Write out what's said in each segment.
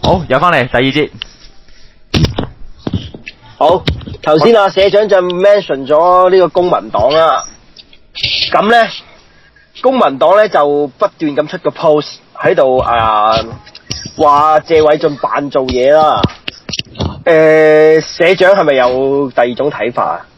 好，又翻嚟第二節。 好，頭先啊社長就 mention 咗呢個公民黨啦，咁咧公民黨咧就不斷咁出個 post 喺度話謝偉俊扮做嘢啦。社長係咪有第二種睇法啊？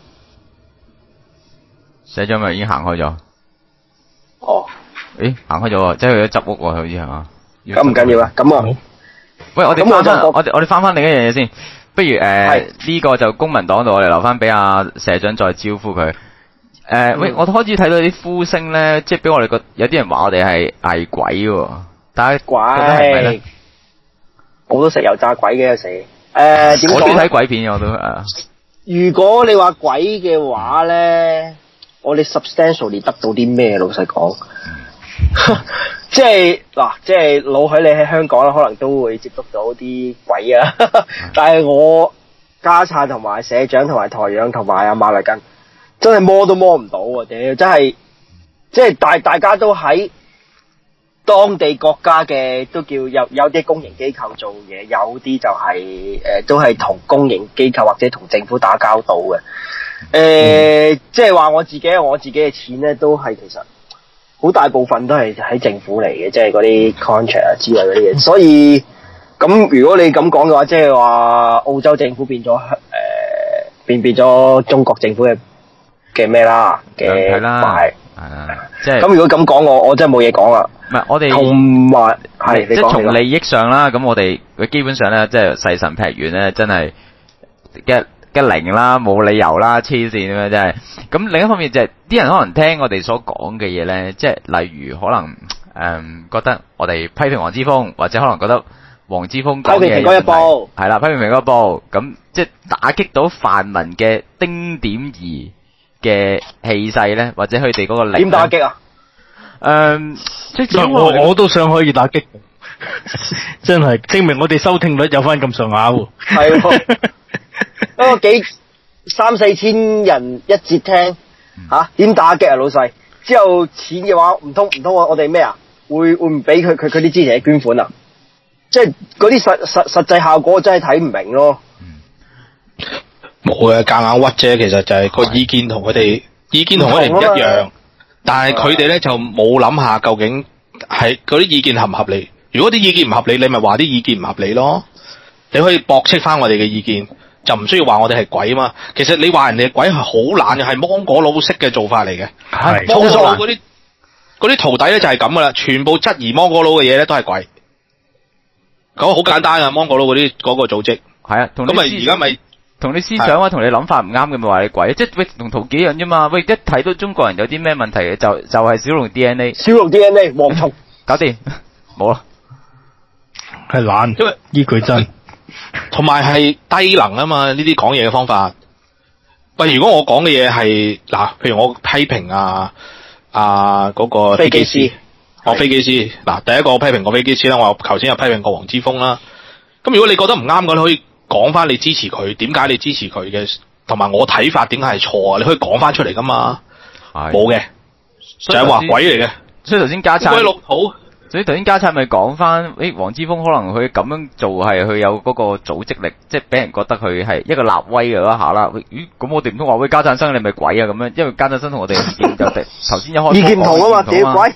社長咪已經行開咗。 哦， 誒，行開咗喎，即係去咗執屋喎，好似係嘛？ 咁唔緊要啊，咁啊， 喂，我哋翻翻另一樣嘢先，不如呢個就公民黨度，我哋留翻俾阿社長再招呼佢。喂，我開始睇到啲呼聲咧，即係俾我哋有啲人話我哋係偽鬼喎，但係鬼覺得係咪咧？ 我都食油炸鬼嘅有時。點講？ 我中意睇鬼片，我都如果你話鬼嘅話咧，我哋 substantially 得到啲咩？老實講，即係老許你喺香港啦，可能都會接觸到啲鬼啊。但係我家燦同埋社長同埋台長同埋阿馬麗根，真係摸都摸唔到啊！屌，真係即係大家都喺當地國家嘅都叫有啲公營機構做嘢，有啲就係都係同公營機構或者同政府打交道嘅。即係話我自己嘅錢咧，都係其實好大部分都係喺政府嚟嘅，即係嗰啲 contract 啊之類嗰啲嘢。所以咁如果你咁講嘅話，即係話澳洲政府變咗變咗中國政府嘅咩啦嘅係啦，即係咁如果咁講，我真係冇嘢講啦。 唔係我哋同埋係即係從利益上啦，咁我哋佢基本上咧，即係細神劈完咧，真係一零啦，冇理由啦，黐線咁樣真係。咁另一方面就係啲人可能聽我哋所講嘅嘢咧，即係例如可能覺得我哋批評黃之鋒，或者可能覺得黃之鋒講嘅嘢嗰一報係啦，批評嗰一報，咁即係打擊到泛民嘅丁點兒嘅氣勢咧，或者佢哋嗰個力點打擊啊？ 即係我都想可以打擊，真係證明我哋收聽率有翻咁上下喎。 係喎，不過3-4千人一節聽嚇，點打擊啊老細？之後錢嘅話，唔通我哋咩啊？會唔俾佢啲支持者捐款啊？即係嗰啲實際效果真係睇唔明咯。 冇嘅，夾硬屈啫。其實就係個意見同佢哋唔一樣，但係佢哋咧就冇諗下究竟係嗰啲意見合唔合理。如果啲意見唔合理，你咪話啲意見唔合理咯。你可以駁斥翻我哋嘅意見，就唔需要話我哋係鬼啊嘛。其實你話人哋係鬼係好懶嘅，係芒果佬式嘅做法嚟嘅。 係芒果佬嗰啲徒弟咧就係咁噶啦，全部質疑芒果佬嘅嘢咧都係鬼。咁好簡單啊，芒果佬嗰個組織係啊，咁咪而家咪。 同你思想啊，同你諗法唔啱嘅咪話你鬼，即係喂同陶傑一樣啫嘛。喂，一睇到中國人有啲咩問題嘅，就係小龍 DNA， 小龍 DNA 蝗蟲搞掂，冇啦， 係懶， 因為呢句真， 同埋係低能啊嘛，呢啲講嘢嘅方法。喂，如果我講嘅嘢係嗱，譬如我批評嗰個飛機師，飛機師嗱，第一個我批評個飛機師啦，我頭先又批評過黃之鋒啦。咁如果你覺得唔啱嘅，你可以講翻你支持佢，點解你支持佢嘅，同埋我睇法點解係錯啊？你可以講翻出嚟噶嘛？冇嘅，就係話鬼嚟嘅。 所以頭先家燦鬼綠土， 所以頭先家燦咪講翻，黃之鋒可能佢咁樣做係佢有嗰個組織力，即係俾人覺得佢係一個立威嘅一下啦。咦，咁我哋唔通話喂家燦生你咪鬼啊咁樣？因為家燦生同我哋意見就頭先一開始意見唔同啊嘛，屌鬼！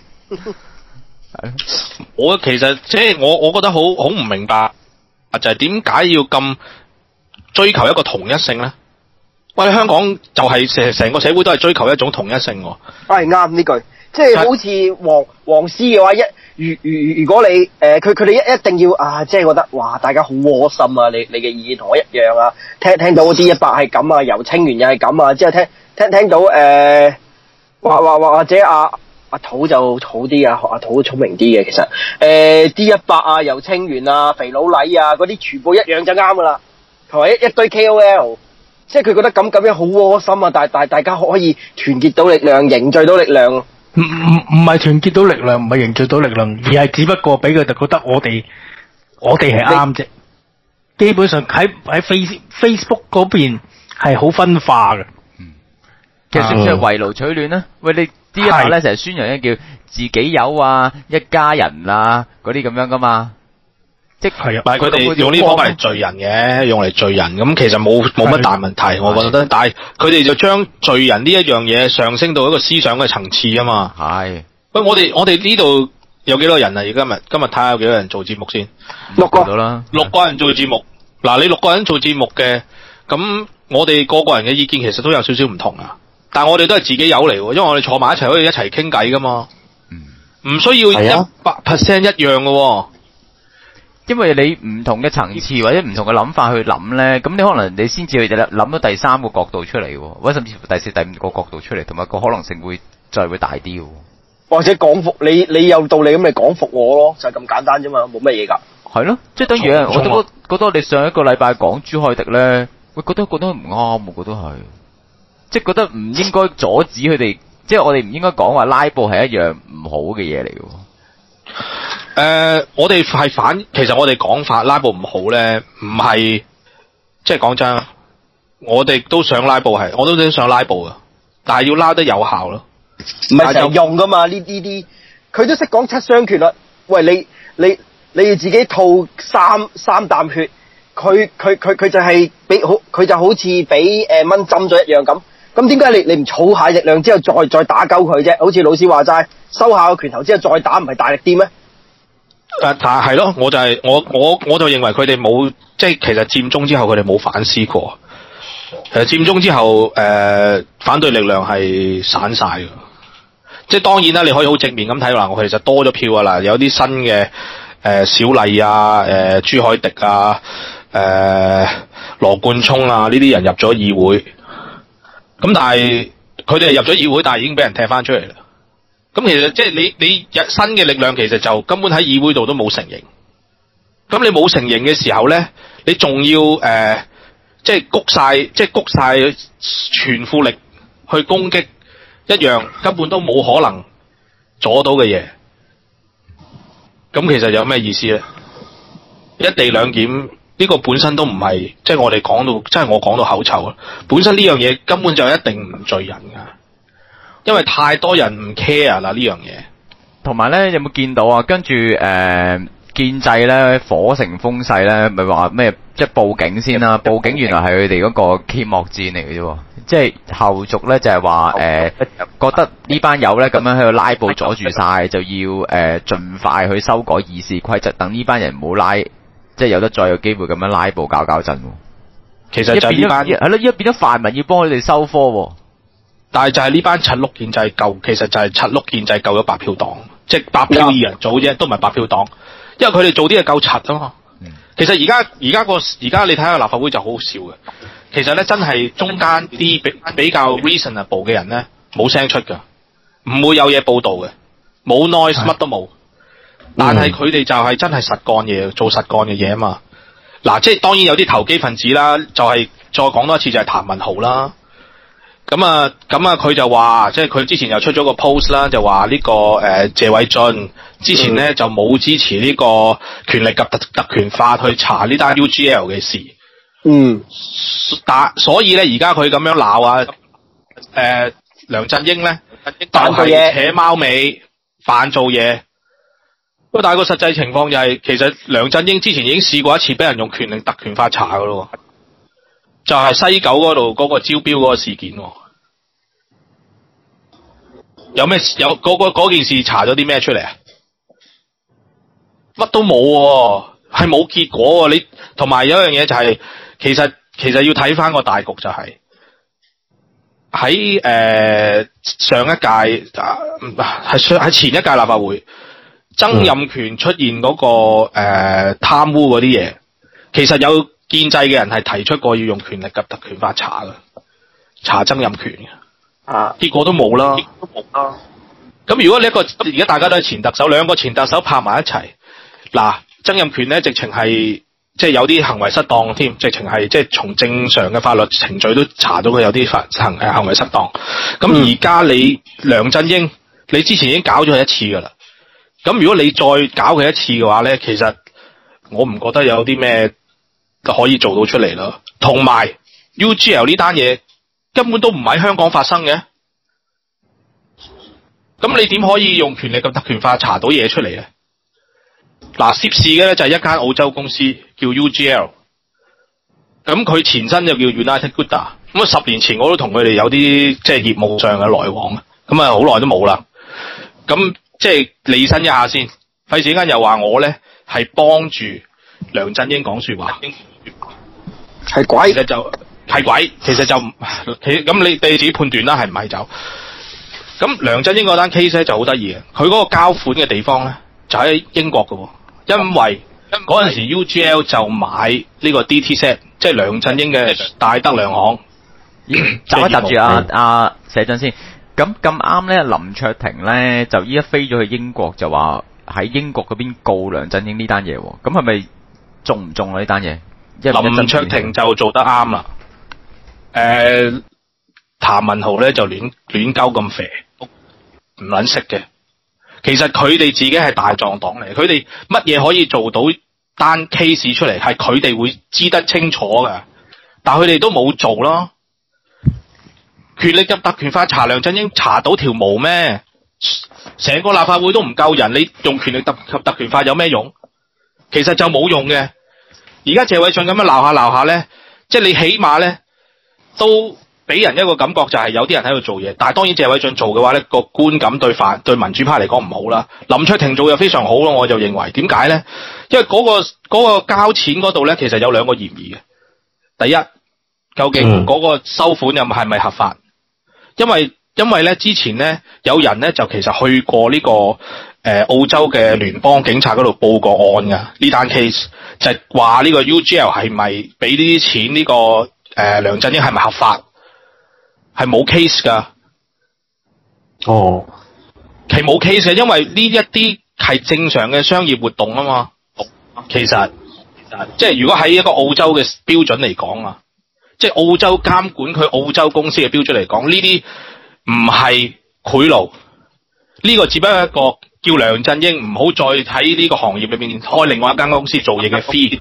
我其實即係我覺得好唔明白。就係點解要咁追求一個同一性咧？喂，香港就係成個社會都係追求一種同一性喎。 係啱呢句，即係好似黃絲嘅話，如果你佢哋一定要即係覺得哇，大家好窩心啊！你嘅意見同我一樣啊，聽到 D100係咁啊，游清源又係咁啊，之後聽到或者阿土就好啲啊，阿土聰明啲嘅其實，D100啊，游清源啊，肥佬黎啊，嗰啲全部一樣就啱噶啦，同埋一堆 KOL， 即係佢覺得咁樣好窩心啊，但大家可以團結到力量，凝聚到力量。 唔係團結到力量，唔係凝聚到力量，而係只不過俾佢哋覺得我哋係啱啫。基本上喺 Facebook 嗰邊係好分化嘅。 其實算唔算係圍爐取暖咧？喂，你D100咧成日宣揚咧叫自己友啊、一家人啊嗰啲咁樣噶嘛？ 即係啊唔係佢哋用呢方法嚟罪人嘅，用嚟罪人咁，其實冇乜大問題，我覺得。但係佢哋就將罪人呢一樣嘢上升到一個思想嘅層次啊嘛。 係。 喂，我哋呢度有幾多人啊？而今日睇下有幾多人做節目先。 6個到啦。 6個人做節目。嗱，你6個人做節目嘅，咁我哋個個人嘅意見其實都有少少唔同啊。但係我哋都係自己友嚟喎，因為我哋坐埋一齊可以一齊傾偈噶嘛。唔需要100% 一樣嘅喎。 因為你唔同嘅層次或者唔同嘅諗法去諗咧，咁你可能你先至去諗到第3個角度出嚟喎，或者甚至乎第4、第5個角度出嚟，同埋個可能性會大啲喎。 或者講服你有道理咁，你講服我咯，就係咁簡單啫嘛，冇乜嘢㗎。 係咯，即係等於我都覺得你上一個禮拜講朱凱迪咧，會覺得唔啱，我覺得係，即係覺得唔應該阻止佢哋，即係我哋唔應該講話拉布係一樣唔好嘅嘢嚟嘅。 我哋係其實我哋講法拉布唔好咧，唔係即係講真，我哋都想拉布我都想拉布啊，但係要拉得有效咯， 唔係成日用噶嘛呢啲，佢都識講七傷拳啦。喂，你要自己吐三啖血，佢就係佢就好似俾蚊針咗一樣咁。咁點解你唔儲下力量之後再打鳩佢啫？好似老師話齋，收下個拳頭之後再打，唔係大力啲咩？ 但係咯，我就認為佢哋冇，即係其實佔中之後佢哋冇反思過。佔中之後反對力量係散晒嘅。即係當然啦，你可以好正面咁睇啦，我其實多咗票啊啦，有啲新嘅小麗啊、朱凱迪啊、羅冠聰啊呢啲人入咗議會。咁但係佢哋入咗議會，但係已經俾人踢翻出嚟啦。咁其實即係你新嘅力量其實就根本喺議會度都冇成形。咁你冇成形嘅時候咧，你仲要即係谷晒全副力去攻擊一樣根本都冇可能阻到嘅嘢。咁其實有咩意思咧？一地兩檢呢個本身都唔係即係我哋講到，即係我講到口臭啦。本身呢樣嘢根本就一定唔罪人㗎。因為太多人唔 care 啦呢樣嘢， 同埋咧有冇見到啊？跟住建制咧火成風勢咧，咪話咩？即係報警先啦，報警原來係佢哋嗰個揭幕戰嚟嘅啫。即係後續咧就係話覺得呢班友咧咁樣喺度拉布阻住晒，就要盡快去修改議事規則，等呢班人唔好拉，即係有得再有機會咁樣拉布搞震。 其實就係呢班係咯，依家變咗泛民要幫佢哋收科。 但係就係呢班柒碌建制救，其實就係柒碌建制救咗白票黨，即係白票二人組啫，都唔係白票黨，因為佢哋做啲嘢夠柒啊嘛。其實而家你睇下立法會就好好笑嘅，其實咧真係中間啲比較 reasonable 嘅人咧冇聲出㗎，唔會有嘢報導嘅，冇 noise 乜都冇，但係佢哋就係真係實幹嘢，做實幹嘅嘢啊嘛。嗱，即係當然有啲投機分子啦，就係再講多一次就係譚文豪啦。咁啊，佢就話，即係佢之前又出咗個 post 啦，就話呢個謝偉俊之前咧就冇支持呢個權力及特權法去查呢單 UGL 嘅事。所以咧而家佢咁樣鬧啊，梁振英咧就係扯貓尾扮做嘢。不過但係個實際情況就係，其實梁振英之前已經試過一次俾人用權力特權法查噶咯。就係西九嗰度嗰個招標嗰個事件，嗰件事查咗啲咩出嚟啊？乜都冇喎，係冇結果喎。你同埋有一樣嘢就係，其實要睇翻個大局就係喺上一屆喺前一屆立法會，曾蔭權出現嗰個貪污嗰啲嘢，其實有建制嘅人係提出過要用權力及特權法查嘅，查曾蔭權嘅，結果都冇啦。咁如果你而家大家都係前特首，兩個前特首拍埋一齊，嗱，曾蔭權咧直情係即係有啲行為失當添，直情係即係從正常嘅法律程序都查到佢有啲行為失當。咁而家你梁振英，你之前已經搞咗佢一次噶啦，咁如果你再搞佢一次嘅話咧，其實我唔覺得有啲咩可以做到出嚟咯。同埋 UGL 呢單嘢根本都唔喺香港發生嘅，咁你點可以用權力及特權法查到嘢出嚟咧？ 嗱，涉事嘅咧就係一間澳洲公司叫 UGL， 咁佢前身就叫 United Good。咁啊，10年前我都同佢哋有啲即係業務上嘅來往，咁啊好耐都冇啦。咁即係理身一下先，費事間又話我咧係幫住梁振英講說話， 係鬼， 其實就係鬼，其實就咁你自己判斷啦，係唔係就？咁梁振英嗰單 case 咧就好得意嘅，佢嗰個交款嘅地方咧就喺英國嘅，因為嗰陣時 UGL 就買呢個 DTZ， 即係梁振英嘅戴德梁行。 閘一閘住寫真先。咁啱咧，林卓廷咧就依家飛咗去英國，就話喺英國嗰邊告梁振英呢單嘢喎。咁係咪中唔中啊呢單嘢？ 林卓廷就做得啱啦。譚文豪咧就亂鳩咁肥，唔撚識嘅。其實佢哋自己係大狀黨嚟，佢哋乜嘢可以做到單 case 出嚟，係佢哋會知得清楚㗎。但佢哋都冇做咯。權力及特權法查梁振英查到條毛咩？成個立法會都唔夠人，你用權力及特權法有咩用？其實就冇用嘅。而家謝偉俊咁樣鬧下咧，即係你起碼咧都俾人一個感覺就係有啲人喺度做嘢。但係當然謝偉俊做嘅話咧，個觀感對民主派嚟講唔好啦。林卓廷做又非常好咯，我就認為點解咧？因為嗰個交錢嗰度咧，其實有兩個嫌疑嘅。第一，究竟嗰個收款又係咪合法？因為咧之前咧有人咧就其實去過呢個澳洲嘅聯邦警察嗰度報過案㗎，呢單 case 就係話呢個 UGL 係咪俾呢啲錢呢個梁振英係咪合法？係冇 case 㗎。 哦， 係冇 case 嘅，因為呢一啲係正常嘅商業活動啊嘛。其實即係如果喺一個澳洲嘅標準嚟講啊。即係澳洲監管佢澳洲公司嘅標準嚟講，呢啲唔係賄賂，呢個只不過一個叫梁振英唔好再喺呢個行業裏面開另外一間公司做嘢嘅 fee，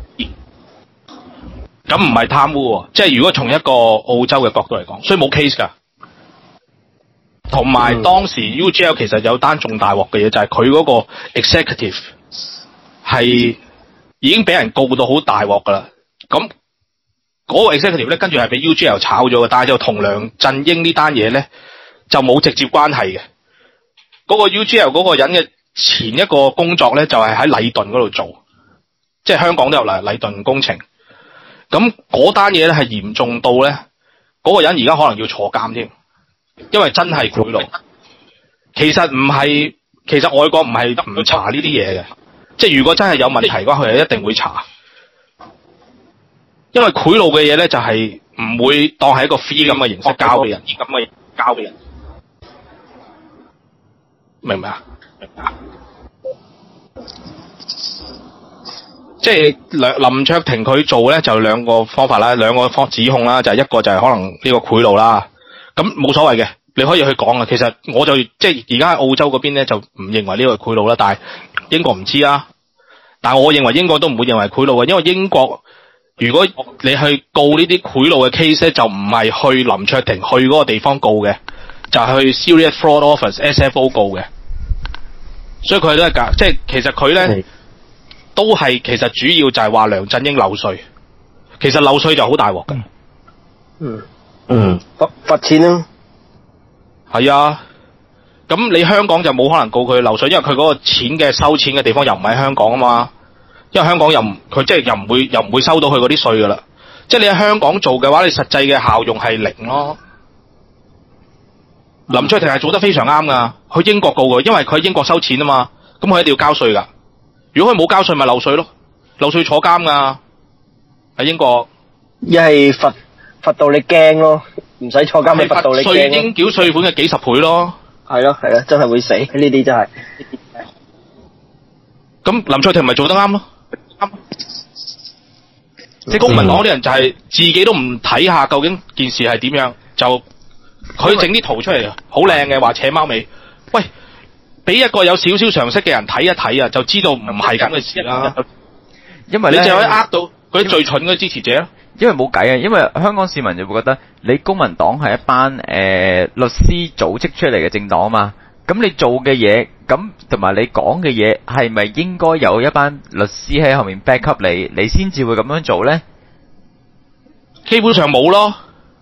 咁唔係貪污喎。即係如果從一個澳洲嘅角度嚟講，所以冇 case 㗎。同埋當時 UGL 其實有單重大鑊嘅嘢，就係佢嗰個 executive 係已經俾人告到好大鑊㗎啦。咁嗰個 executive 咧，跟住係俾 UGL 炒咗嘅，但係就同梁振英呢單嘢咧就冇直接關係嘅。嗰個 UGL 嗰個人嘅前一個工作咧，就係喺禮頓嗰度做，即係香港都有禮頓工程。咁嗰單嘢咧係嚴重到咧，嗰個人而家可能要坐監添，因為真係賄賂。其實唔係，其實外國唔係唔查呢啲嘢嘅，即係如果真係有問題嘅話，佢係一定會查。因為賄賂嘅嘢咧，就係唔會當係一個 fee 咁嘅形式交俾人，明唔明啊？即係林卓廷佢做咧，就兩個方法啦，兩個指控啦，就係一個就係可能呢個賄賂啦，咁冇所謂嘅，你可以去講啊。其實我就即係而家喺澳洲嗰邊咧，就唔認為呢個賄賂啦，但係英國唔知啊。但係我認為英國都唔會認為賄賂嘅，因為英國。如果你去告呢啲賄賂嘅 case 咧，就唔係去林卓廷去嗰個地方告嘅，就係去 Serious Fraud Office SFO 告嘅。所以佢都係㗎，即係其實佢咧都係其實主要就係話梁振英漏稅。其實漏稅就好大鑊㗎。 罰錢咯。 係啊，咁你香港就冇可能告佢漏稅，因為佢嗰個錢嘅收錢嘅地方又唔喺香港啊嘛。因為香港佢即係又唔會收到佢嗰啲稅噶啦，即係你喺香港做嘅話，你實際嘅效用係零咯。林卓廷係做得非常啱噶，去英國告佢，因為佢喺英國收錢啊嘛，咁佢一定要交稅噶。如果佢冇交稅，咪漏稅咯，漏稅坐監噶喺英國。 一係罰到你驚咯，唔使坐監咪罰到你驚咯。 稅應繳稅款嘅幾十倍咯。 係咯，真係會死呢啲真係。 咁林卓廷咪做得啱咯。即係公民黨啲人就係自己都唔睇下究竟件事係點樣，就佢整啲圖出嚟，好靚嘅，話扯貓尾。喂，俾一個有少少常識嘅人睇一睇啊，就知道唔係咁嘅事啦。因為你就可以呃到嗰啲最蠢嘅支持者咯。 因為冇計啊，因為香港市民就會覺得你公民黨係一班律師組織出嚟嘅政黨啊嘛。 咁你做嘅嘢，咁同埋你講嘅嘢，係咪應該有一班律師喺後面 back up 你，你先至會咁樣做咧？ 基本上冇咯，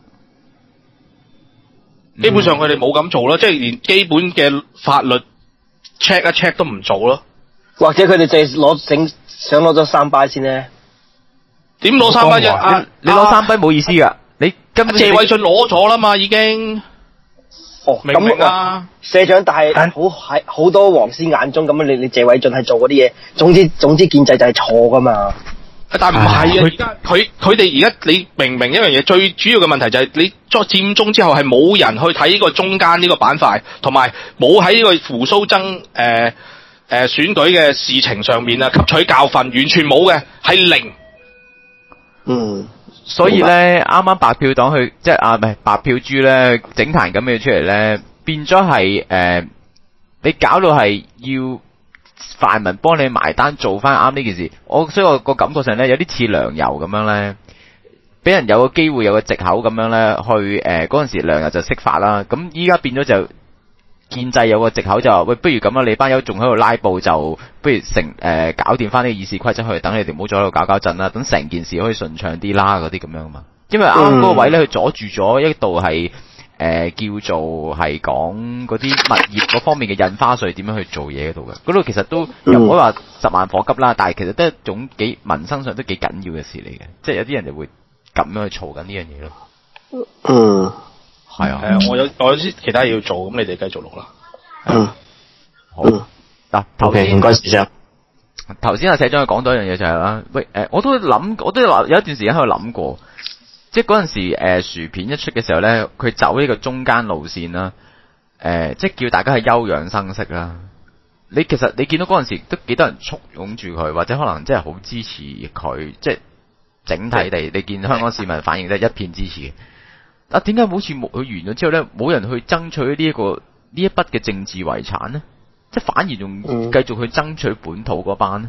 基本上佢哋冇咁做咯，即係連基本嘅法律 check 一 check 都唔做咯。 或者佢哋淨係想攞咗3巴先咧？ 點攞3巴啫？ 你攞3巴冇意思噶，你根本謝偉俊攞咗啦嘛，已經。 哦， 明唔明啊？ 社長，但係喺好多黃絲眼中咁樣，你謝偉俊係做嗰啲嘢，總之建制就係錯噶嘛。 但唔係啊！而家佢哋而家你明唔明一樣嘢？最主要嘅問題就係你作佔中之後係冇人去睇呢個中間呢個板塊，同埋冇喺呢個胡鬚曾選舉嘅事情上面啊吸取教訓，完全冇嘅，係零。 嗯。 所以咧，啱啱白票黨去即係唔係白票豬咧，整壇咁嘅出嚟咧，變咗係你搞到係要泛民幫你埋單做翻啱呢件事。所以我個感覺上咧有啲似梁游咁樣咧，俾人有個機會有個藉口咁樣咧去嗰陣時梁游就釋法啦。咁依家變咗就建制有個藉口就話喂，不如咁啦，你班友仲喺度拉布，就不如搞掂翻呢個議事規則去，等你哋唔好再喺度搞震啦，等成件事可以順暢啲啦，嗰啲咁樣嘛。因為啱嗰個位咧，佢阻住咗一度係叫做係講嗰啲物業嗰方面嘅印花稅點樣去做嘢嗰度嘅，嗰度其實都又唔可以話10萬火急啦，但係其實都係一種幾民生上都幾緊要嘅事嚟嘅，即係有啲人就會咁樣去嘈緊呢樣嘢咯。 嗯。 係啊，我有啲其他嘢要做，咁你哋繼續錄啦。 好。嗱 ，OK，唔該社長。 頭先阿社長講到一樣嘢就係啦，喂，我都有一段時間喺度諗過，即係嗰陣時薯片一出嘅時候咧，佢走呢個中間路線啦，即係叫大家係休養生息啦。其實你見到嗰陣時都幾多人簇擁住佢，或者可能真係好支持佢，即係整體地你見香港市民反應都係一片支持嘅。點解好似佢完咗之後咧，冇人去爭取呢一筆嘅政治遺產呢？即係反而仲繼續去爭取本土嗰班呢？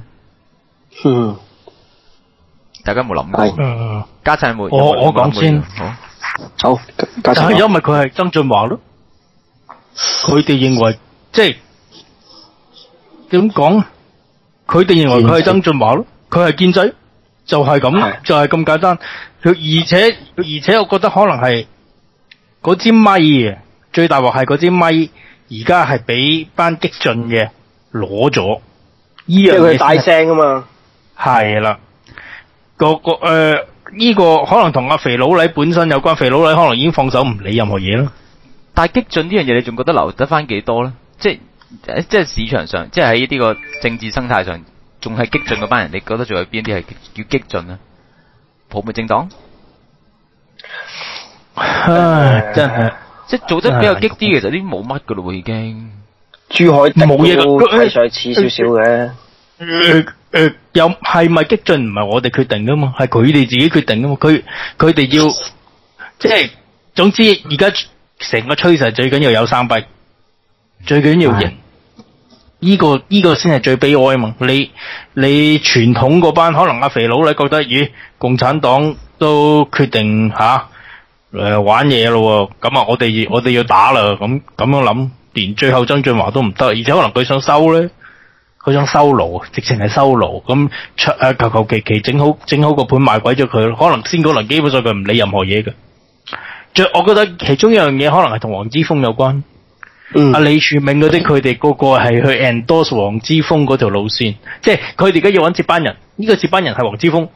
大家有冇諗過？家陣有冇？ 我講先。 好。 就係因為佢係曾俊華咯，佢哋認為即係點講？佢哋認為佢係曾俊華咯，佢係建制，就係咁，就係咁簡單。而且我覺得可能係嗰支咪啊，最大鑊係嗰支咪，而家係俾班激進嘅攞咗。 即係佢大聲啊嘛。 係啦，呢個可能同阿肥佬黎本身有關，肥佬黎可能已經放手唔理任何嘢啦。 但係激進呢樣嘢，你仲覺得留得翻幾多咧？即係市場上，即係喺呢個政治生態上，仲係激進嗰班人，你覺得仲有邊啲係叫激進咧？泡沫政黨， 真係即係做得比較激啲，其實啲冇乜噶咯，已經。 珠海冇嘢噶， 睇上似少少嘅。 又係咪激進唔係我哋決定噶嘛？係佢哋自己決定噶嘛？佢哋要即係總之而家成個趨勢最緊要有3弊，最緊要贏。呢個先係最悲哀嘛！你傳統嗰班可能阿肥佬你覺得，咦，共產黨都決定玩嘢咯，咁啊我哋要打啦，咁樣諗，連最後曾俊華都唔得，而且可能佢想收咧，佢想收爐，直情係收爐，咁求其整好個盤賣鬼咗佢，可能先嗰輪基本上佢唔理任何嘢嘅。我覺得其中一樣嘢可能係同黃之鋒有關。阿李柱銘嗰啲，佢哋個個係去 endorse 黃之鋒嗰條路線，即係佢哋而家要揾接班人，呢個接班人係黃之鋒。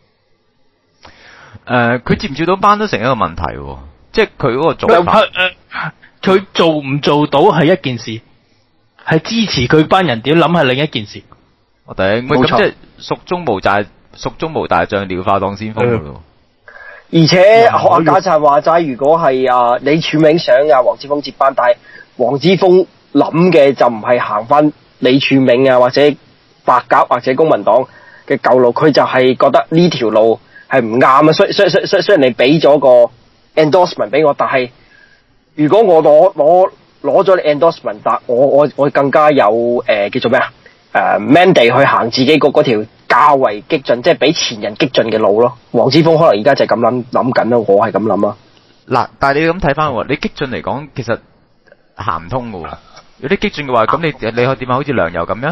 佢接唔接到班都成一個問題，即係佢嗰個做法。 佢做唔做到係一件事，係支持佢班人點諗係另一件事。 我頂，咁即係蜀中無大將，廖化當先鋒噶咯。 而且學阿賈燦話齋，如果係李柱銘想黃之鋒接班，但係黃之鋒諗嘅就唔係行翻李柱銘或者白鴿或者公民黨嘅舊路，佢就係覺得呢條路係唔啱啊。雖然你俾咗個 endorsement 俾我，但係如果我攞咗你 endorsement， 但我更加有叫做咩mandate 去行自己嗰條較為激進，即係比前人激進嘅路咯。黃之鋒可能而家就係咁諗緊啦，我係咁諗啊。 嗱，但係你咁睇翻，你激進嚟講，其實行唔通噶。 有啲激進嘅話，咁你可以點啊？好似梁游咁樣，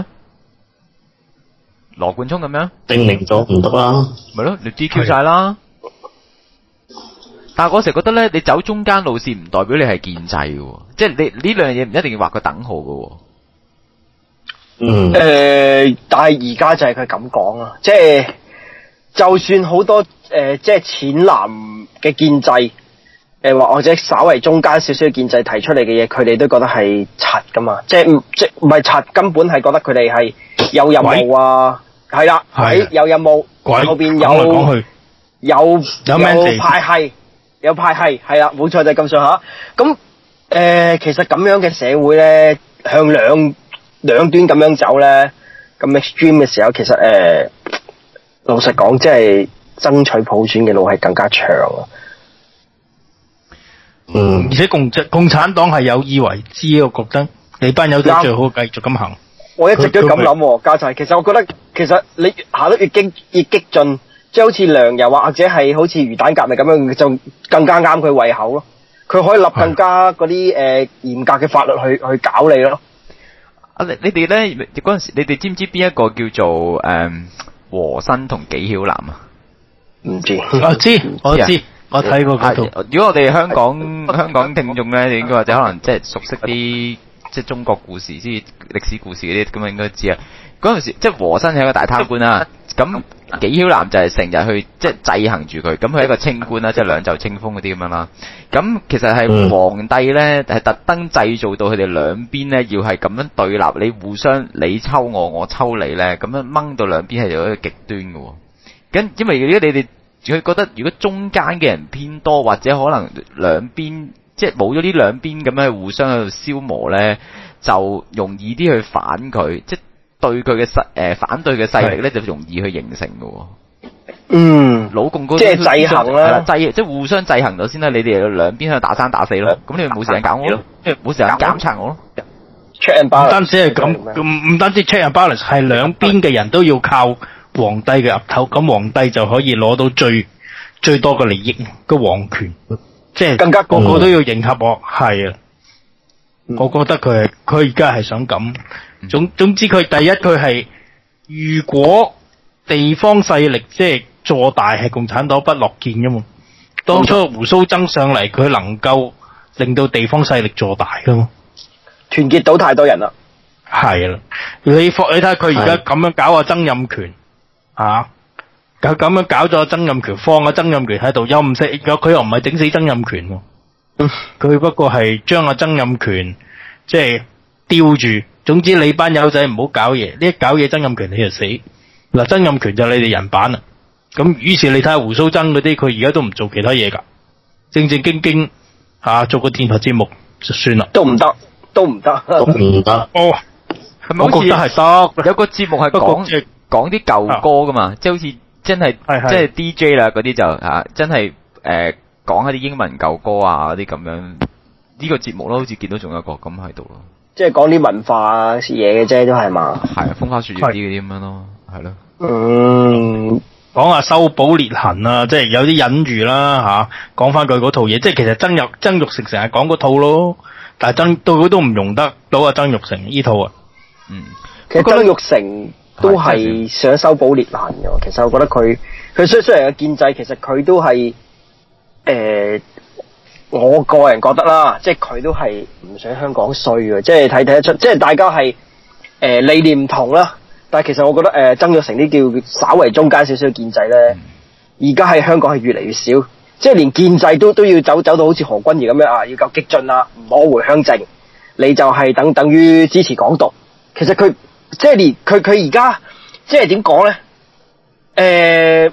羅冠聰咁樣， 定明咗唔得啦。 咪咯，你 DQ 晒啦。但係我成日覺得咧，你走中間路線唔代表你係建制嘅，即係你呢兩樣嘢唔一定要畫個等號嘅。 但係而家就係佢咁講啊，即係就算好多即係淺藍嘅建制。或者稍為中間少少嘅建制提出嚟嘅嘢，佢哋都覺得係柒噶嘛，即係唔係柒，根本係覺得佢哋係有任務啊，係啦，有任務，後邊有派系，係啦，冇錯就係咁上下。咁其實咁樣嘅社會咧，向兩端咁樣走咧，咁 extreme 嘅時候，其實老實講，即係爭取普選嘅路係更加長啊。 而且共產黨係有意為之，我覺得你班友仔最好繼續咁行。 我一直都咁諗，家齊。其實我覺得，其實你行得越激進，即係好似梁游或者係好似魚蛋革命咁樣，就更加啱佢胃口咯。佢可以立更加嗰啲嚴格嘅法律去搞你咯。 你哋咧嗰陣時，你哋知唔知邊一個叫做和珅同紀曉嵐啊？ 唔知。 我知。我睇過嗰套。 如果我哋香港聽眾咧，你應該或者可能即係熟悉啲即係中國故事、即係歷史故事嗰啲，咁應該知啊。嗰陣時即係和珅係一個大貪官啦，咁紀曉嵐就係成日去即係制衡住佢，咁佢係一個清官啦，即係兩袖清風嗰啲咁樣啦。咁其實係皇帝咧係特登製造到佢哋兩邊咧要係咁樣對立，你互相你抽我，我抽你咧，咁樣掹到兩邊係有一個極端嘅。咁因為如果你哋佢覺得如果中間嘅人偏多，或者可能兩邊即係冇咗呢兩邊咁樣互相喺度消磨咧，就容易啲去反佢，即係對佢嘅反對嘅勢力咧就容易去形成嘅。老共嗰即係制衡啦， 即係互相制衡咗先啦。你哋兩邊喺度打生打死咯，咁你咪冇時間搞我咯，冇時間監察我咯。 唔單止係咁，唔單止 check and balance， 係兩邊嘅人都要靠皇帝嘅岌頭，咁皇帝就可以攞到最多嘅利益個皇權，即係更加個個都要迎合我，係啊。我覺得佢而家係想咁。總之佢第一佢係如果地方勢力即係坐大係共產黨不樂見㗎嘛。當初胡鬚曾上嚟，佢能夠令到地方勢力坐大㗎嘛。 團結到太多人啦。 係啦，你睇下佢而家咁樣搞曾蔭權啊，佢咁樣搞咗曾蔭權，放咗曾蔭權喺度，又唔識佢又唔係整死曾蔭權喎，佢不過係將阿曾蔭權即係吊住。總之你班友仔唔好搞嘢，呢一搞嘢曾蔭權你就死。嗱，曾蔭權就你哋人版啦。咁於是你睇下胡鬚曾嗰啲，佢而家都唔做其他嘢㗎，正正經經做個電台節目就算啦。 都唔得。 哦，係咪我覺得係得？ 有個節目係講啲舊歌㗎嘛，即係好似真係即係 DJ 啦嗰啲就真係講一啲英文舊歌啊嗰啲咁樣。呢個節目咯，好似見到仲有一個咁喺度咯。 即係講啲文化嘢嘅啫，都係嘛？ 係風花雪月啲嗰啲咁樣咯，係咯。 講下修補裂痕啊，即係有啲隱喻啦嚇。講翻佢嗰套嘢，即係其實曾鈺成成日講嗰套咯，但係到佢都唔用得到啊曾鈺成呢套啊。 其實曾鈺成都係想修補裂痕嘅。其實我覺得佢雖然嘅建制，其實佢都係我個人覺得啦，即係佢都係唔想香港衰嘅，即係睇得出，即係大家係理念唔同啦。但係其實我覺得曾鈺成啲叫稍為中間少少嘅建制咧，而家喺香港係越嚟越少，即係連建制都要走到好似何君堯咁樣要夠激進啦，唔好回鄉證，你就係等於支持港獨。其實佢即係連佢而家即係點講咧？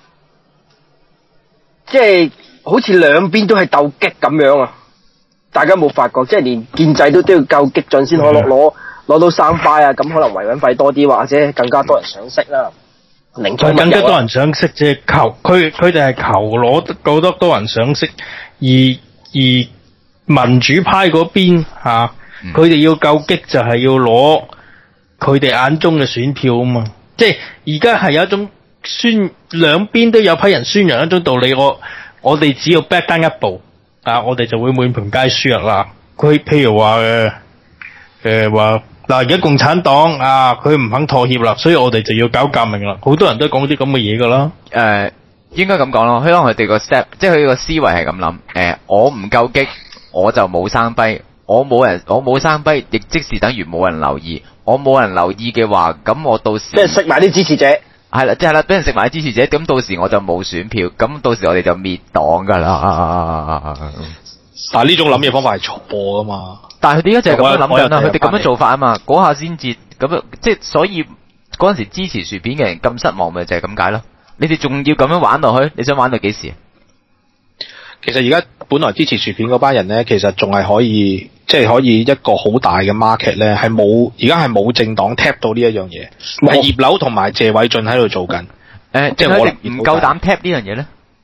即係好似兩邊都係鬥激咁樣啊！大家冇發覺，即係連建制都要夠激進先可攞到3塊啊！咁可能維穩費多啲，或者更加多人賞識啦。更加多人賞識，即係求佢哋係求攞夠多人賞識，而民主派嗰邊佢哋要夠激就係要攞佢哋眼中嘅選票啊嘛！即係而家係有一種兩邊都有批人宣揚一種道理，我哋只要 back down 一步我哋就會滿盤皆輸啦。佢譬如話話嗱，而家共產黨啊，佢唔肯妥協啦，所以我哋就要搞革命啦。好多人都講啲咁嘅嘢噶啦。 應該咁講咯，可能佢哋個 step， 即係佢個思維係咁諗。我唔夠激，我就冇生輝。我冇生輝，亦即是等於冇人留意。我冇人留意嘅話，咁我到時即係食埋啲支持者。 係啦，即係啦，俾人食埋啲支持者，咁到時我就冇選票，咁到時我哋就滅黨噶啦。 但係呢種諗嘢方法係錯噶嘛。 但係佢哋而家就係咁樣諗緊啦，佢哋咁樣做法啊嘛，嗰下先至咁樣，即係所以嗰陣時支持薯片嘅人咁失望，咪就係咁解咯。你哋仲要咁樣玩落去，你想玩到幾時？ 其實而家本來支持薯片嗰班人咧，其實仲係可以，即係可以一個好大嘅 market 咧，係冇而家係冇政黨 tap 到呢一樣嘢，係葉劉同埋謝偉俊喺度做緊。即係我唔夠膽 tap 呢樣嘢咧。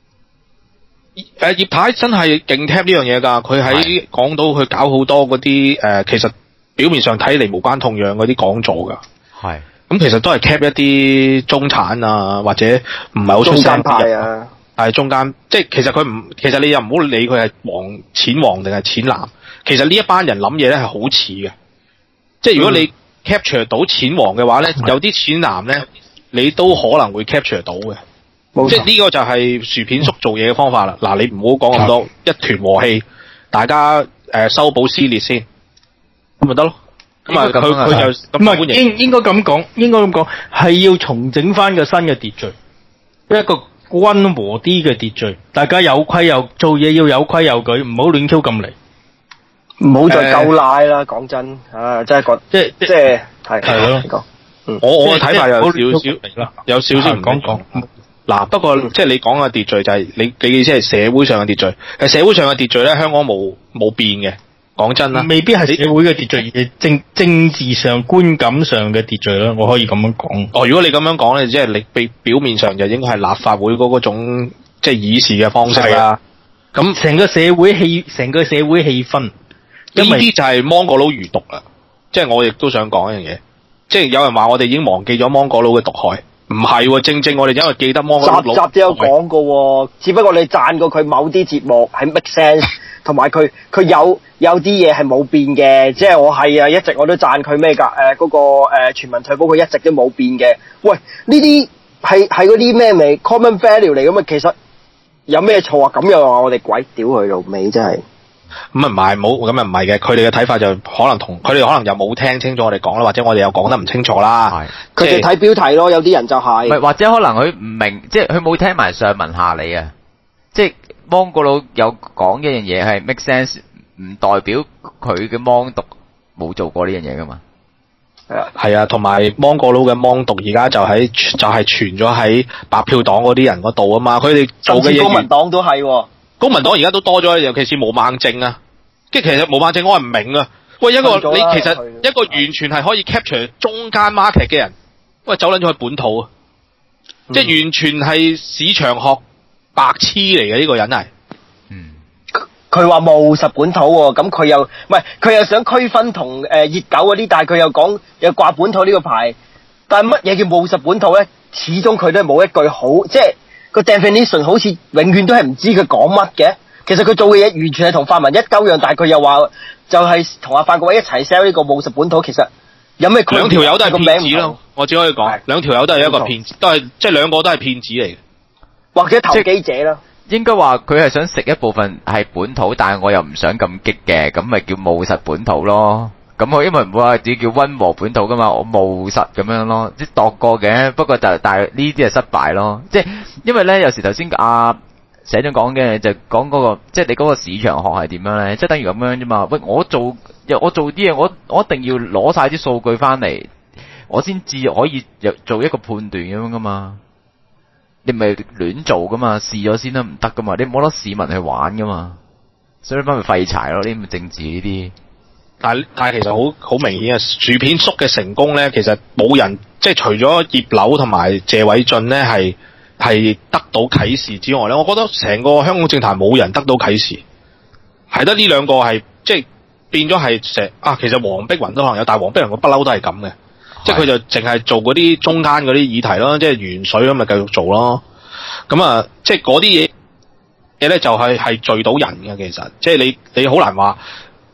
葉太真係勁 tap 呢樣嘢㗎，佢喺港島佢搞好多嗰啲其實表面上睇嚟無關痛癢嗰啲講座㗎。係。咁其實都係 cap 一啲中產啊，或者唔係好出聲派啊。係中間，即係其實你又唔好理佢係淺黃定係淺藍。其實呢一班人諗嘢咧係好似嘅，即係如果你 capture 到淺黃嘅話咧，有啲淺藍咧，你都可能會 capture 到嘅。即係呢個就係薯片叔做嘢嘅方法啦。嗱，你唔好講咁多，一團和氣，大家修補撕裂先，咁咪得咯。咁啊，佢就咁歡迎。 應該咁講，係要重整翻個新嘅秩序，一個溫和啲嘅秩序，大家有規有做嘢要有規有矩，唔好亂 Q 咁嚟， 唔好再夠奶啦。講真，真係即係係咯。 我嘅睇法有少少唔講。嗱，不過即係你講嘅秩序就係你嘅意思係社會上嘅秩序。社會上嘅秩序咧，香港冇變嘅。講真啦， 未必係社會嘅秩序，而政治上觀感上嘅秩序啦。我可以咁樣講。 哦，如果你咁樣講咧，即係你表面上就應該係立法會嗰種即係議事嘅方式啦。咁成個社會氣氛，呢啲就係芒果佬餘毒啦。即係我亦都想講一樣嘢，即係有人話我哋已經忘記咗芒果佬嘅毒害。唔係喎，正我哋因為記得芒果佬集都有講過喎，只不過你讚過佢某啲節目係 make sense， 同埋佢有啲嘢係冇變嘅，即係我係啊，一直我都讚佢咩㗎？嗰個全民退保佢一直都冇變嘅。喂，呢啲係嗰啲咩味 common value 嚟㗎嘛？其實有咩錯啊？咁又話我哋鬼屌佢老味真係。 咁啊唔係冇，咁啊唔係嘅，佢哋嘅睇法就可能同佢哋可能又冇聽清楚我哋講啦，或者我哋又講得唔清楚啦。 佢哋睇標題咯，有啲人就係。 唔係，或者可能佢唔明，即係佢冇聽埋上文下理啊！即係芒果佬有講一樣嘢係 make sense， 唔代表佢嘅芒毒冇做過呢樣嘢噶嘛。 係啊，同埋芒果佬嘅芒毒而家就係傳咗喺白票黨嗰啲人嗰度啊嘛，佢哋做嘅嘢。 公民黨都係喎。 公民黨而家都多咗，尤其是毛孟靜啊，即係其實毛孟靜我係唔明啊。喂，你其實一個完全係可以 capture 中間 market 嘅人，喂走撚咗去本土啊，即係完全係市場學白痴嚟嘅呢個人係。 佢話務實本土喎，咁佢又唔係佢又想區分同熱狗嗰啲，但係佢又講又掛本土呢個牌，但係乜嘢叫務實本土咧？始終佢都係冇一句好，即係。個 definition 好似永遠都係唔知佢講乜嘅，其實佢做嘅嘢完全係同泛民一鳩樣，但係佢又話就係同阿范國威一齊 sell 呢個務實本土，其實有咩區別？ 兩條友都係騙子咯，我只可以講兩條友都係一個騙子，都係即係兩個都係騙子嚟嘅， 或者投機者啦。 應該話佢係想食一部分係本土，但係我又唔想咁激嘅，咁咪叫務實本土咯。咁我因為唔會話自己叫溫和本土噶嘛，我務實咁樣咯，即係度過嘅。不過但係呢啲係失敗咯，即係因為咧有時頭先社長講嘅就講嗰個，即係你嗰個市場學係點樣咧？即係等於咁樣啫嘛。喂，我做啲嘢，我一定要攞晒啲數據翻嚟，我先至可以做一個判斷咁樣噶嘛。你咪亂做噶嘛，試咗先都唔得噶嘛，你冇得市民去玩噶嘛，所以翻咪廢柴咯。呢啲政治呢啲。 但係其實好明顯啊！薯片叔嘅成功咧，其實冇人即係除咗葉劉同埋謝偉俊咧係得到啟示之外咧，我覺得成個香港政壇冇人得到啟示，係得呢兩個係即係變咗係其實黃碧雲都可能有，但係黃碧雲個不嬲都係咁嘅，即係佢就淨係做嗰啲中間嗰啲議題咯，即係鉛水咁咪繼續做咯。咁啊，即係嗰啲嘢咧就係聚到人嘅，其實即係你好難話。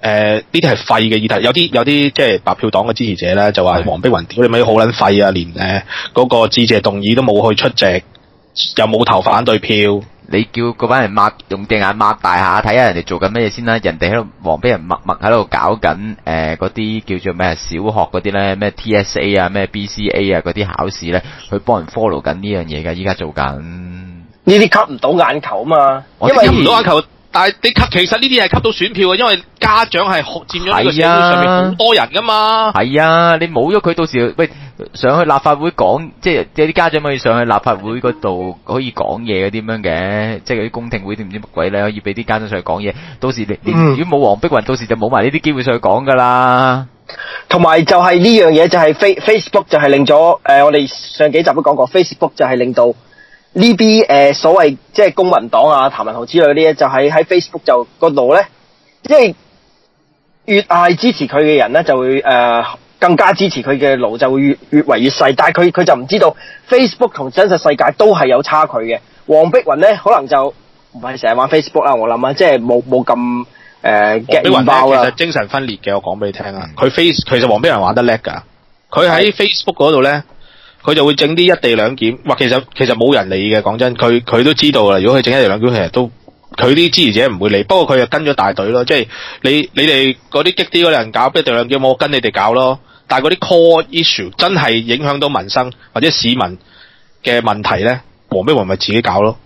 呢啲係廢嘅議題，有啲即係白票黨嘅支持者咧就話黃碧雲屌你咪好撚廢啊，連嗰個致謝動議都冇去出席，又冇投反對票。 你叫嗰班人用隻眼擘大下睇下人哋做緊乜嘢先啦，人哋喺度黃碧雲默默喺度搞緊嗰啲叫做咩小學嗰啲咧咩 TSA 啊咩 BCA 啊嗰啲考試咧，去幫人 follow 緊呢樣嘢㗎，依家做緊。 呢啲吸唔到眼球啊嘛，因為吸唔到眼球。但係你其實呢啲係吸到選票啊，因為家長係佔咗呢個社會上面好多人噶嘛。 係啊，你冇咗佢，到時喂上去立法會講，即係有啲家長可以上去立法會嗰度可以講嘢嗰啲咁樣嘅，即係嗰啲公聽會定唔知乜鬼咧，可以俾啲家長上去講嘢。到時你如果冇黃碧雲，到時就冇埋呢啲機會上去講噶啦。 同埋就係呢樣嘢就係 Facebook 就係令咗我哋上幾集都講過 Facebook 就係令到。呢啲所謂即係公民黨啊、譚文豪之類嗰啲就喺 Facebook 就嗰度咧，即係越係支持佢嘅人咧，就會更加支持佢嘅路就會越為越細。但係佢就唔知道 Facebook 同真實世界都係有差距嘅。黃碧雲咧可能就唔係成日玩 Facebook 啦，我諗啊，即係冇咁黃碧雲咧其實精神分裂嘅，我講俾你聽啊。其實黃碧雲玩得叻㗎，佢喺 Facebook 嗰度咧。佢就會整啲一地兩檢，其實冇人理嘅，講真，佢都知道啦。如果佢整一地兩檢，其實都佢啲支持者唔會理。不過佢就跟咗大隊咯，即係你哋嗰啲激啲嗰啲人搞一地兩檢，我跟你哋搞咯。但係嗰啲 core issue 真係影響到民生或者市民嘅問題咧，黃碧雲咪自己搞咯。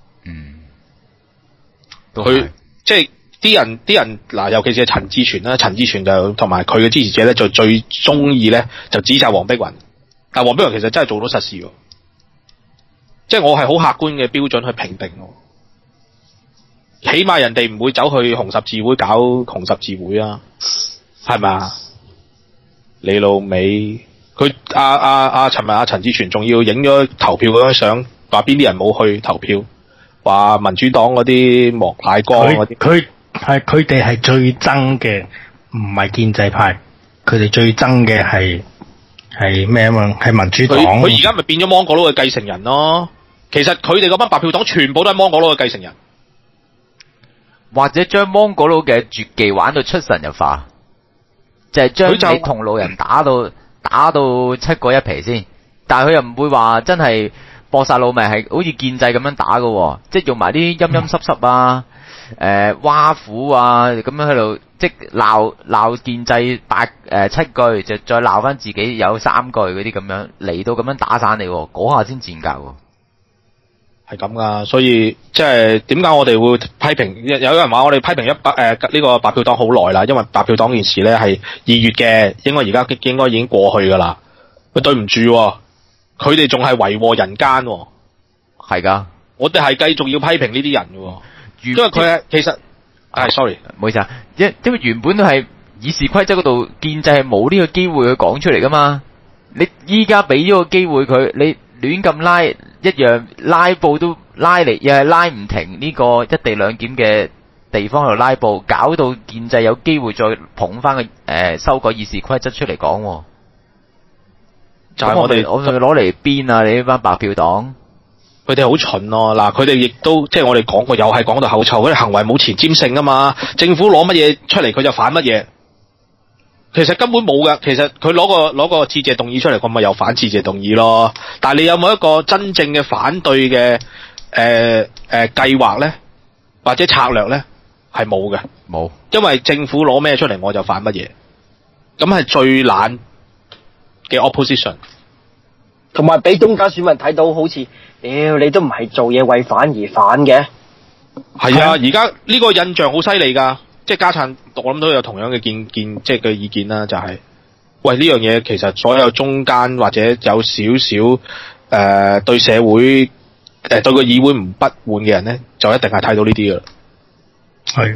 佢即係啲人嗱，尤其是陳志全啦，陳志全就同埋佢嘅支持者咧，就最中意咧就指責黃碧雲。但黃碧雲其實真係做到實事喎，即係我係好客觀嘅標準去評定喎。起碼人哋唔會走去紅十字會搞紅十字會啊，係咪啊？你老味，佢陳志全仲要影咗投票嗰張相，話邊啲人冇去投票，話民主黨嗰啲莫乃光嗰啲， 佢哋係最憎嘅，唔係建制派，佢哋最憎嘅係咩啊嘛？係民主黨。 佢而家咪變咗芒果佬嘅繼承人咯。其實佢哋嗰班白票黨全部都係芒果佬嘅繼承人， 或者將芒果佬嘅絕技玩到出神入化，就係將你同路人打到七個一皮先。但係佢又唔會話真係搏殺老命，係好似建制咁樣打嘅，即係用埋啲陰陰濕濕啊、挖苦啊咁樣喺度。即鬧建制7句，就再鬧翻自己有3句嗰啲咁樣嚟到咁樣打散你，嗰下先賤格喎。 係咁噶，所以即係點解我哋會批評？有人話我哋批評呢個白票黨好耐啦，因為白票黨件事咧係2月嘅，應該而家應該已經過去噶啦。喂，對唔住，佢哋仲係為禍人間， 係噶。 我哋係繼續要批評呢啲人嘅，因為佢係其實。sorry， 唔好意思啊， 因為原本都係議事規則嗰度建制係冇呢個機會去講出嚟噶嘛，你依家俾咗個機會佢，你亂咁拉一樣拉布都拉嚟，又係拉唔停呢個一地兩檢嘅地方喺度拉布，搞到建制有機會再捧翻個修改議事規則出嚟講，就係我哋攞嚟鞭啊！你呢班白票黨。 佢哋好蠢咯，嗱，佢哋亦都即係我哋講過，又係講到口臭，佢哋行為冇前瞻性啊嘛，政府攞乜嘢出嚟佢就反乜嘢，其實根本冇㗎，其實佢攞個致謝動議出嚟，咁咪又反致謝動議咯，但係你有冇一個真正嘅反對嘅計劃咧，或者策略咧，係冇嘅， 冇， 因為政府攞咩出嚟我就反乜嘢，咁係最懶嘅 opposition。 同埋俾中間選民睇到好似，你都唔係做嘢為反而反嘅。 係啊，而家呢個印象好犀利㗎，即係家燦，我諗都有同樣嘅見即係嘅意見啦，就係、是，喂，呢樣嘢其實所有中間或者有少少對社會對個議會唔不滿嘅人咧，就一定係睇到呢啲㗎啦。 係。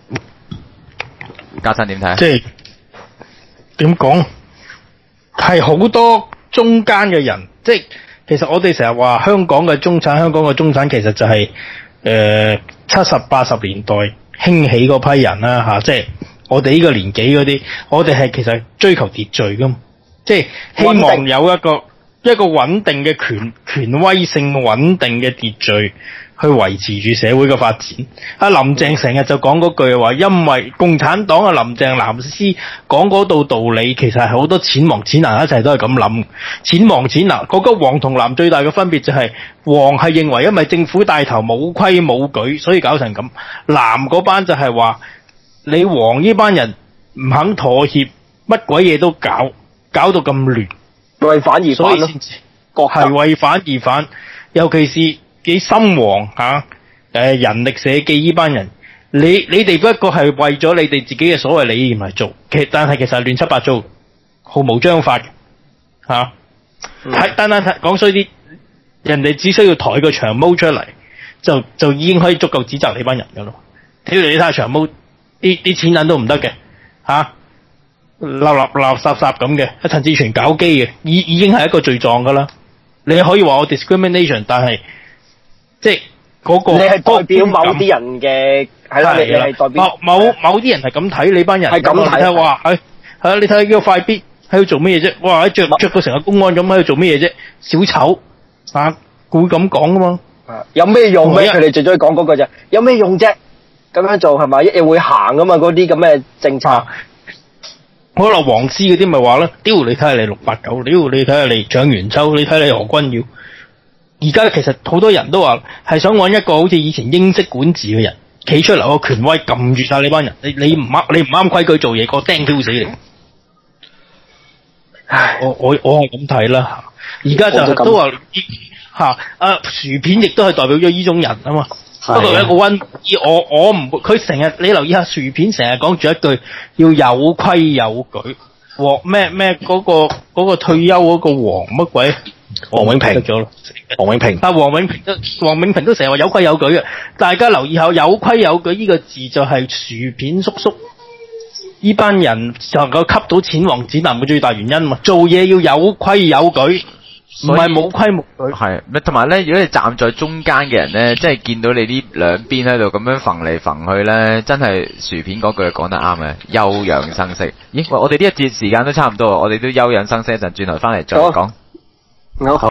家燦點睇啊？ 即係點講？係好多。中間嘅人，即係其實我哋成日話香港嘅中產其實就係70、80年代興起嗰批人啦嚇，即係我哋呢個年紀嗰啲，我哋係其實追求秩序噶嘛，即係希望有一個穩定嘅權威性穩定嘅秩序， 去維持住社會嘅發展。阿林鄭成日就講嗰句話，因為共產黨嘅林鄭藍絲講嗰道道理，其實係好多淺黃淺藍一齊都係咁諗。淺黃淺藍，覺得黃同藍最大嘅分別就係黃係認為因為政府帶頭冇規冇矩，所以搞成咁。藍嗰班就係話你黃呢班人唔肯妥協，乜鬼嘢都搞到咁亂， 為反而反咯， 係為反而反，尤其是幾深黃人力社記呢班人，你哋不過係為咗你哋自己嘅所謂理念嚟做，但係其實係亂七八糟，毫無章法嘅單單講衰啲，人哋只需要抬個長毛出嚟，就已經可以足夠指責你班人噶咯。屌你睇下長毛啲錢銀都唔得嘅垃圾咁嘅，陳志全搞基嘅，已經係一個罪狀噶啦。你可以話我 discrimination， 但係即係嗰個你係代表某啲人嘅係啦，你係代表某啲人係咁睇你班人， 係咁睇。 哇，係你睇下呢個快必喺度做咩嘢啫？哇，着到成個公安咁喺度做咩嘢啫？小丑會咁講噶嘛？ 有咩用咩？佢哋最中意講嗰個啫，有咩用啫？咁樣做係咪一日會行噶嘛？嗰啲咁嘅政策。 可能黃絲嗰啲咪話啦，屌你睇下你689，屌你睇下你蔣元秋，你睇下你何君堯。而家其實好多人都話係想揾一個好似以前英式管治嘅人，企出嚟個權威撳住晒呢班人。你唔啱規矩做嘢，個釘挑死你。我係咁睇啦。而家就都話薯片亦都係代表咗呢種人啊嘛。不過有一個我唔會，佢成日你留意下薯片成日講住一句要有規有矩，咩嗰個退休嗰個乜鬼？ 黃永平咗咯， 黃永平都成日話有規有矩嘅，大家留意下有規有矩呢個字就係薯片叔叔呢班人能夠吸到淺黃淺藍嘅最大原因嘛，做嘢要有規有矩。唔係冇規冇矩， 係，同埋咧，如果你站在中間嘅人咧，即係見到你呢兩邊喺度咁樣揈嚟揈去咧，真係薯片嗰句講得啱嘅，休養生息。咦，我哋呢一節時間都差唔多，我哋都休養生息一陣，轉頭翻嚟再講。 好。